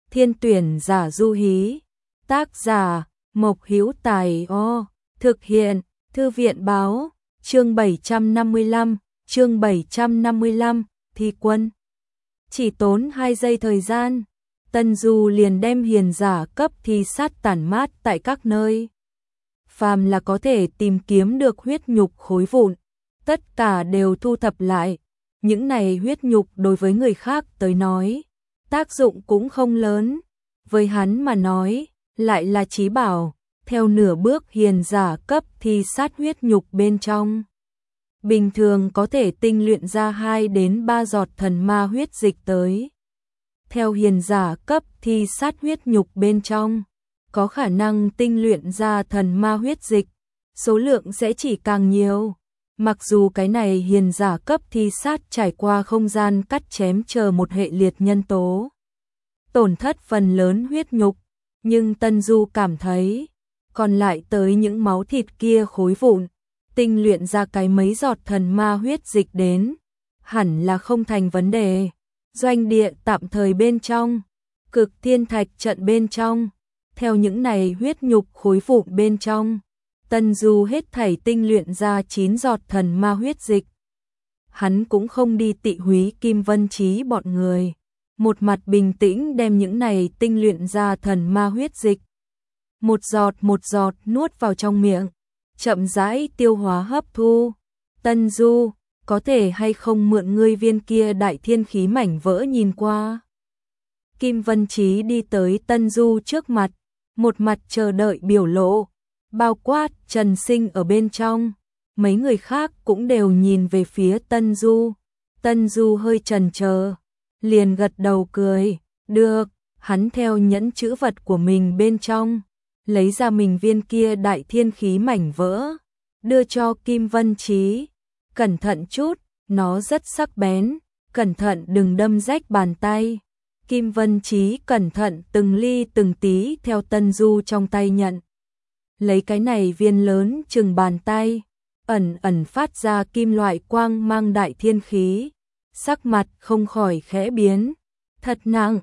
Thiên tuyển giả du hí. Tác giả Mộc Hữu Tài. Thực hiện Thư viện báo. Chương 755, thi quân. Chỉ tốn 2 giây thời gian, Tân Du liền đem hiền giả cấp thi sát tản mát tại các nơi. Phàm là có thể tìm kiếm được huyết nhục khối vụn, tất cả đều thu thập lại. Những này huyết nhục đối với người khác tới nói, tác dụng cũng không lớn. Với hắn mà nói, lại là chí bảo. Theo nửa bước hiền giả cấp thi sát huyết nhục bên trong, bình thường có thể tinh luyện ra 2 đến 3 giọt thần ma huyết dịch tới. Theo hiền giả cấp thi sát huyết nhục bên trong, có khả năng tinh luyện ra thần ma huyết dịch, số lượng sẽ chỉ càng nhiều. Mặc dù cái này hiền giả cấp thi sát trải qua không gian cắt chém chờ một hệ liệt nhân tố, tổn thất phần lớn huyết nhục, nhưng Tân Du cảm thấy, còn lại tới những máu thịt kia khối vụn, tinh luyện ra cái mấy giọt thần ma huyết dịch đến, hẳn là không thành vấn đề. Doanh địa tạm thời bên trong, Cực Thiên Thạch trận bên trong, theo những này huyết nhục khối vụn bên trong, Tân Du hết thảy tinh luyện ra 9 giọt thần ma huyết dịch. Hắn cũng không đi tị húy Kim Vân Chí bọn người, một mặt bình tĩnh đem những này tinh luyện ra thần ma huyết dịch, một giọt nuốt vào trong miệng, chậm rãi tiêu hóa hấp thu. Tân Du, có thể hay không mượn ngươi viên kia đại thiên khí mảnh vỡ nhìn qua? Kim Vân Chí đi tới Tân Du trước mặt, một mặt chờ đợi biểu lộ, bao quát Trần Sinh ở bên trong. Mấy người khác cũng đều nhìn về phía Tân Du. Tân Du hơi chần chờ, liền gật đầu cười, được. Hắn theo nhẫn chữ vật của mình bên trong, lấy ra mình viên kia đại thiên khí mảnh vỡ, đưa cho Kim Vân Chí. Cẩn thận chút, nó rất sắc bén, cẩn thận đừng đâm rách bàn tay. Kim Vân Chí cẩn thận từng ly từng tí theo Tân Du trong tay nhận. Lấy cái này viên lớn chừng bàn tay, ẩn phát ra kim loại quang mang đại thiên khí. Sắc mặt không khỏi khẽ biến, thật nặng,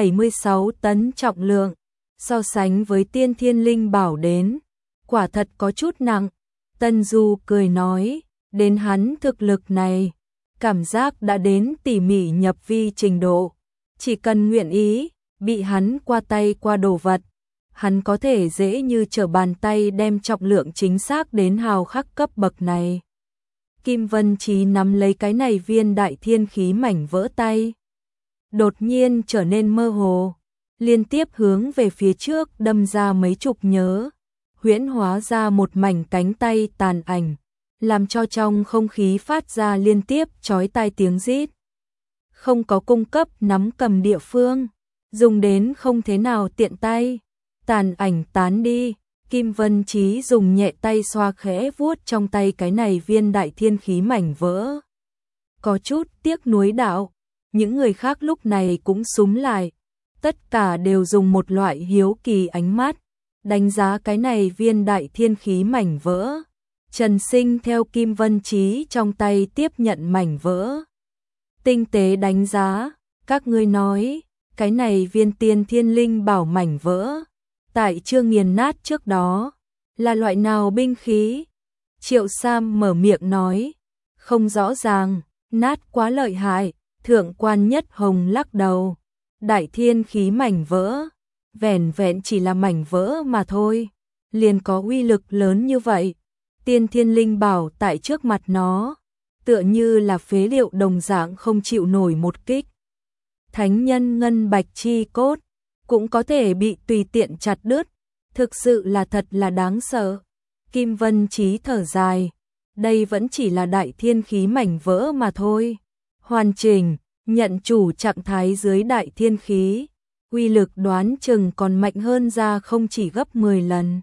76 tấn trọng lượng, so sánh với tiên thiên linh bảo đến, quả thật có chút nặng. Tân Du cười nói, đến hắn thực lực này, cảm giác đã đến tỉ mỉ nhập vi trình độ, chỉ cần nguyện ý, bị hắn qua tay qua đồ vật, hắn có thể dễ như trở bàn tay đem trọng lượng chính xác đến hào khắc cấp bậc này. Kim Vân Chí nắm lấy cái này viên đại thiên khí mảnh vỡ tay, đột nhiên trở nên mơ hồ, liên tiếp hướng về phía trước đâm ra mấy chục nhớ, huyễn hóa ra một mảnh cánh tay tàn ảnh, làm cho trong không khí phát ra liên tiếp chói tai tiếng rít. Không có cung cấp nắm cầm địa phương, dùng đến không thế nào tiện tay. Tàn ảnh tán đi, Kim Vân Chí dùng nhẹ tay xoa khẽ vuốt trong tay cái này viên đại thiên khí mảnh vỡ. Có chút tiếc nuối đạo, những người khác lúc này cũng súm lại, tất cả đều dùng một loại hiếu kỳ ánh mắt đánh giá cái này viên đại thiên khí mảnh vỡ. Trần Sinh theo Kim Vân Chí trong tay tiếp nhận mảnh vỡ, tinh tế đánh giá, các ngươi nói, cái này viên tiên thiên linh bảo mảnh vỡ, tại chưa nghiền nát trước đó, là loại nào binh khí? Triệu Sam mở miệng nói, không rõ ràng, nát quá lợi hại. Thượng quan Nhất Hồng lắc đầu, đại thiên khí mảnh vỡ, vẻn vẹn chỉ là mảnh vỡ mà thôi, liền có uy lực lớn như vậy. Tiên thiên linh bảo tại trước mặt nó, tựa như là phế liệu đồng dạng không chịu nổi một kích. Thánh nhân ngân bạch chi cốt, cũng có thể bị tùy tiện chặt đứt, thực sự là thật là đáng sợ. Kim Vân Chí thở dài, đây vẫn chỉ là đại thiên khí mảnh vỡ mà thôi. Hoàn chỉnh, nhận chủ trạng thái dưới đại thiên khí, uy lực đoán chừng còn mạnh hơn ra không chỉ gấp 10 lần.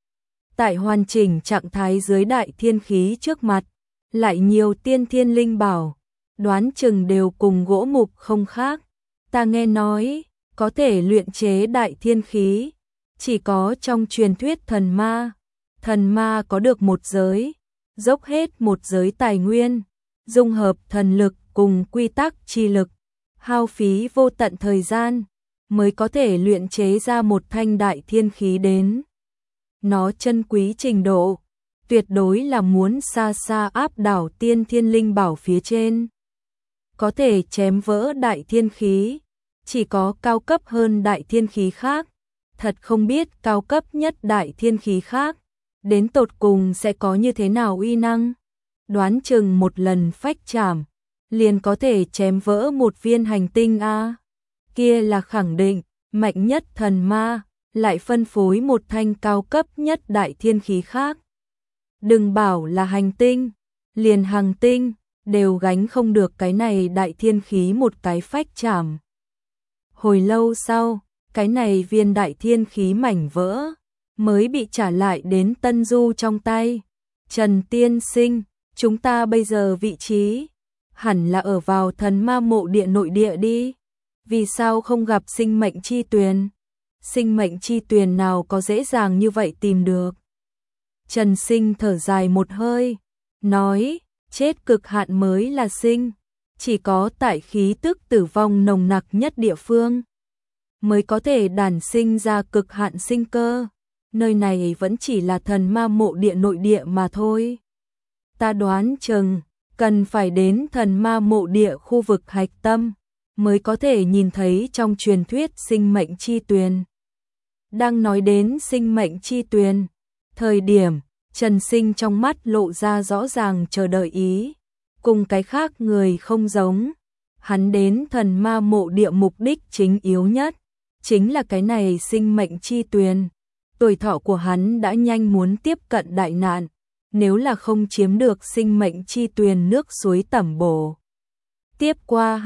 Tại hoàn chỉnh trạng thái dưới đại thiên khí trước mặt, lại nhiều tiên thiên linh bảo, đoán chừng đều cùng gỗ mục không khác. Ta nghe nói, có thể luyện chế đại thiên khí, chỉ có trong truyền thuyết thần ma có được một giới, dốc hết một giới tài nguyên, dung hợp thần lực cùng quy tắc chi lực, hao phí vô tận thời gian, mới có thể luyện chế ra một thanh đại thiên khí đến. Nó chân quý trình độ, tuyệt đối là muốn xa xa áp đảo tiên thiên linh bảo phía trên. Có thể chém vỡ đại thiên khí, chỉ có cao cấp hơn đại thiên khí khác. Thật không biết cao cấp nhất đại thiên khí khác, đến tột cùng sẽ có như thế nào uy năng. Đoán chừng một lần phách chảm, liền có thể chém vỡ một viên hành tinh a. Kia là khẳng định, mạnh nhất thần ma, lại phân phối một thanh cao cấp nhất đại thiên khí khác. Đừng bảo là hành tinh, liền hành tinh, đều gánh không được cái này đại thiên khí một cái phách chảm. Hồi lâu sau, cái này viên đại thiên khí mảnh vỡ, mới bị trả lại đến Tân Du trong tay. Trần tiên sinh, chúng ta bây giờ vị trí, hẳn là ở vào thần ma mộ địa nội địa đi. Vì sao không gặp sinh mệnh chi tuyền? Sinh mệnh chi tuyền nào có dễ dàng như vậy tìm được? Trần Sinh thở dài một hơi, nói, chết cực hạn mới là sinh. Chỉ có tại khí tức tử vong nồng nặc nhất địa phương, mới có thể đản sinh ra cực hạn sinh cơ. Nơi này vẫn chỉ là thần ma mộ địa nội địa mà thôi. Ta đoán chừng, cần phải đến thần ma mộ địa khu vực hạch tâm, mới có thể nhìn thấy trong truyền thuyết sinh mệnh chi tuyền. Đang nói đến sinh mệnh chi tuyền, thời điểm, Trần Sinh trong mắt lộ ra rõ ràng chờ đợi ý. Cùng cái khác người không giống, hắn đến thần ma mộ địa mục đích chính yếu nhất, chính là cái này sinh mệnh chi tuyền. Tuổi thọ của hắn đã nhanh muốn tiếp cận đại nạn, nếu là không chiếm được sinh mệnh chi tuyền nước suối tẩm bổ. Tiếp qua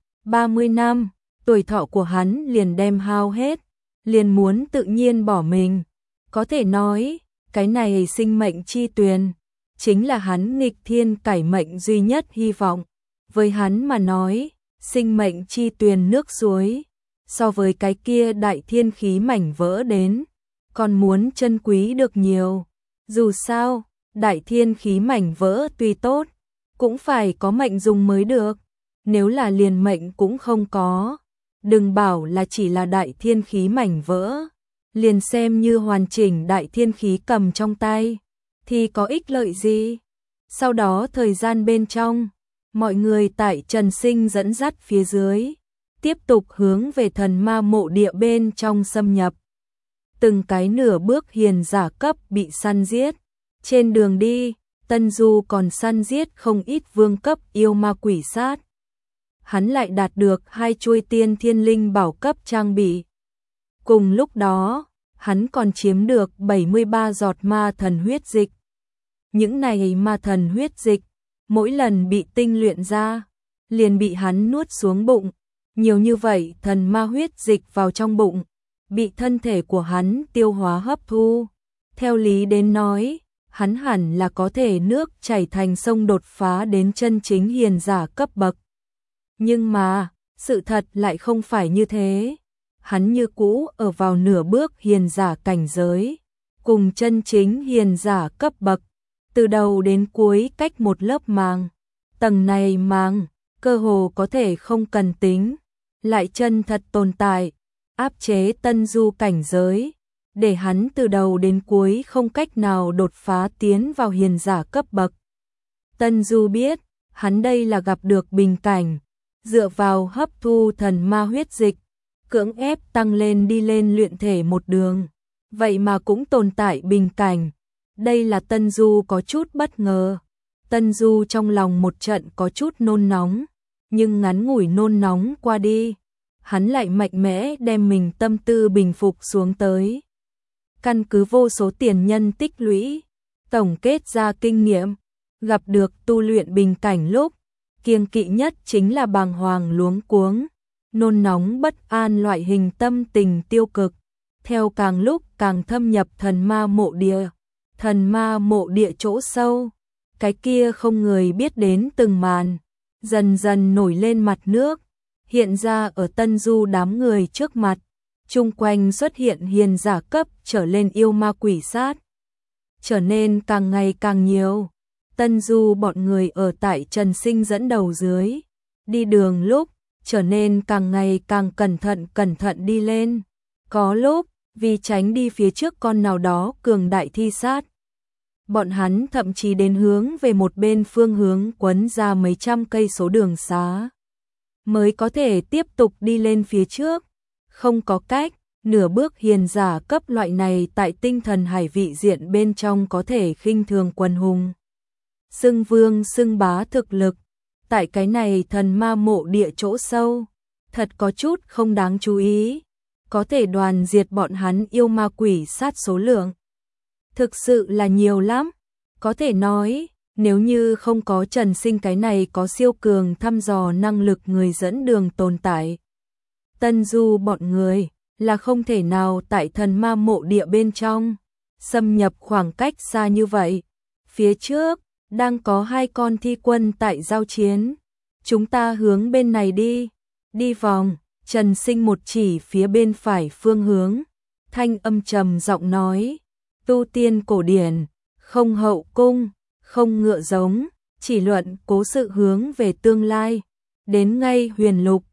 30 năm, tuổi thọ của hắn liền đem hao hết, liền muốn tự nhiên bỏ mình. Có thể nói, cái này sinh mệnh chi tuyền, chính là hắn nghịch thiên cải mệnh duy nhất hy vọng. Với hắn mà nói, sinh mệnh chi tuyền nước suối, so với cái kia đại thiên khí mảnh vỡ đến, còn muốn chân quý được nhiều. Dù sao, đại thiên khí mảnh vỡ tuy tốt, cũng phải có mệnh dùng mới được. Nếu là liền mệnh cũng không có, đừng bảo là chỉ là đại thiên khí mảnh vỡ, liền xem như hoàn chỉnh đại thiên khí cầm trong tay, thì có ích lợi gì? Sau đó thời gian bên trong, mọi người tại Trần Sinh dẫn dắt phía dưới, tiếp tục hướng về thần ma mộ địa bên trong xâm nhập. Từng cái nửa bước hiền giả cấp bị săn giết. Trên đường đi, Tân Du còn săn giết không ít vương cấp yêu ma quỷ sát. Hắn lại đạt được 2 chuôi tiên thiên linh bảo cấp trang bị. Cùng lúc đó, hắn còn chiếm được 73 giọt ma thần huyết dịch. Những này ma thần huyết dịch, mỗi lần bị tinh luyện ra, liền bị hắn nuốt xuống bụng. Nhiều như vậy thần ma huyết dịch vào trong bụng, bị thân thể của hắn tiêu hóa hấp thu. Theo lý đến nói, hắn hẳn là có thể nước chảy thành sông đột phá đến chân chính hiền giả cấp bậc. Nhưng mà, sự thật lại không phải như thế. Hắn như cũ ở vào nửa bước hiền giả cảnh giới, cùng chân chính hiền giả cấp bậc, từ đầu đến cuối cách một lớp màng. Tầng này màng, cơ hồ có thể không cần tính, lại chân thật tồn tại, áp chế Tân Du cảnh giới, để hắn từ đầu đến cuối không cách nào đột phá tiến vào hiền giả cấp bậc. Tân Du biết, hắn đây là gặp được bình cảnh, dựa vào hấp thu thần ma huyết dịch, cưỡng ép tăng lên đi lên luyện thể một đường, vậy mà cũng tồn tại bình cảnh. Đây là Tân Du có chút bất ngờ. Tân Du trong lòng một trận có chút nôn nóng, nhưng ngắn ngủi nôn nóng qua đi, hắn lại mạnh mẽ đem mình tâm tư bình phục xuống tới. Căn cứ vô số tiền nhân tích lũy, tổng kết ra kinh nghiệm, gặp được tu luyện bình cảnh lúc, kiêng kỵ nhất chính là bàng hoàng luống cuống, nôn nóng bất an loại hình tâm tình tiêu cực. Theo càng lúc càng thâm nhập thần ma mộ địa chỗ sâu, cái kia không người biết đến từng màn, dần dần nổi lên mặt nước, hiện ra ở Tân Du đám người trước mặt. Chung quanh xuất hiện hiền giả cấp trở lên yêu ma quỷ sát, trở nên càng ngày càng nhiều. Tân Du bọn người ở tại Trần Sinh dẫn đầu dưới, đi đường lúc, trở nên càng ngày càng cẩn thận đi lên. Có lúc, vì tránh đi phía trước con nào đó cường đại thi sát, bọn hắn thậm chí đến hướng về một bên phương hướng quấn ra mấy trăm cây số đường xá, mới có thể tiếp tục đi lên phía trước. Không có cách, nửa bước hiền giả cấp loại này tại tinh thần hải vị diện bên trong có thể khinh thường quần hùng. Xưng vương xưng bá thực lực, tại cái này thần ma mộ địa chỗ sâu, thật có chút không đáng chú ý, có thể đoàn diệt bọn hắn yêu ma quỷ sát số lượng. Thực sự là nhiều lắm, có thể nói, nếu như không có Trần Sinh cái này có siêu cường thăm dò năng lực người dẫn đường tồn tại, Tân Du bọn người là không thể nào tại thần ma mộ địa bên trong xâm nhập khoảng cách xa như vậy. Phía trước đang có 2 con thi quân tại giao chiến, chúng ta hướng bên này đi. Đi vòng, Trần Sinh một chỉ phía bên phải phương hướng, thanh âm trầm giọng nói, tu tiên cổ điển, không hậu cung, không ngựa giống, chỉ luận cố sự hướng về tương lai, đến ngay huyền lục,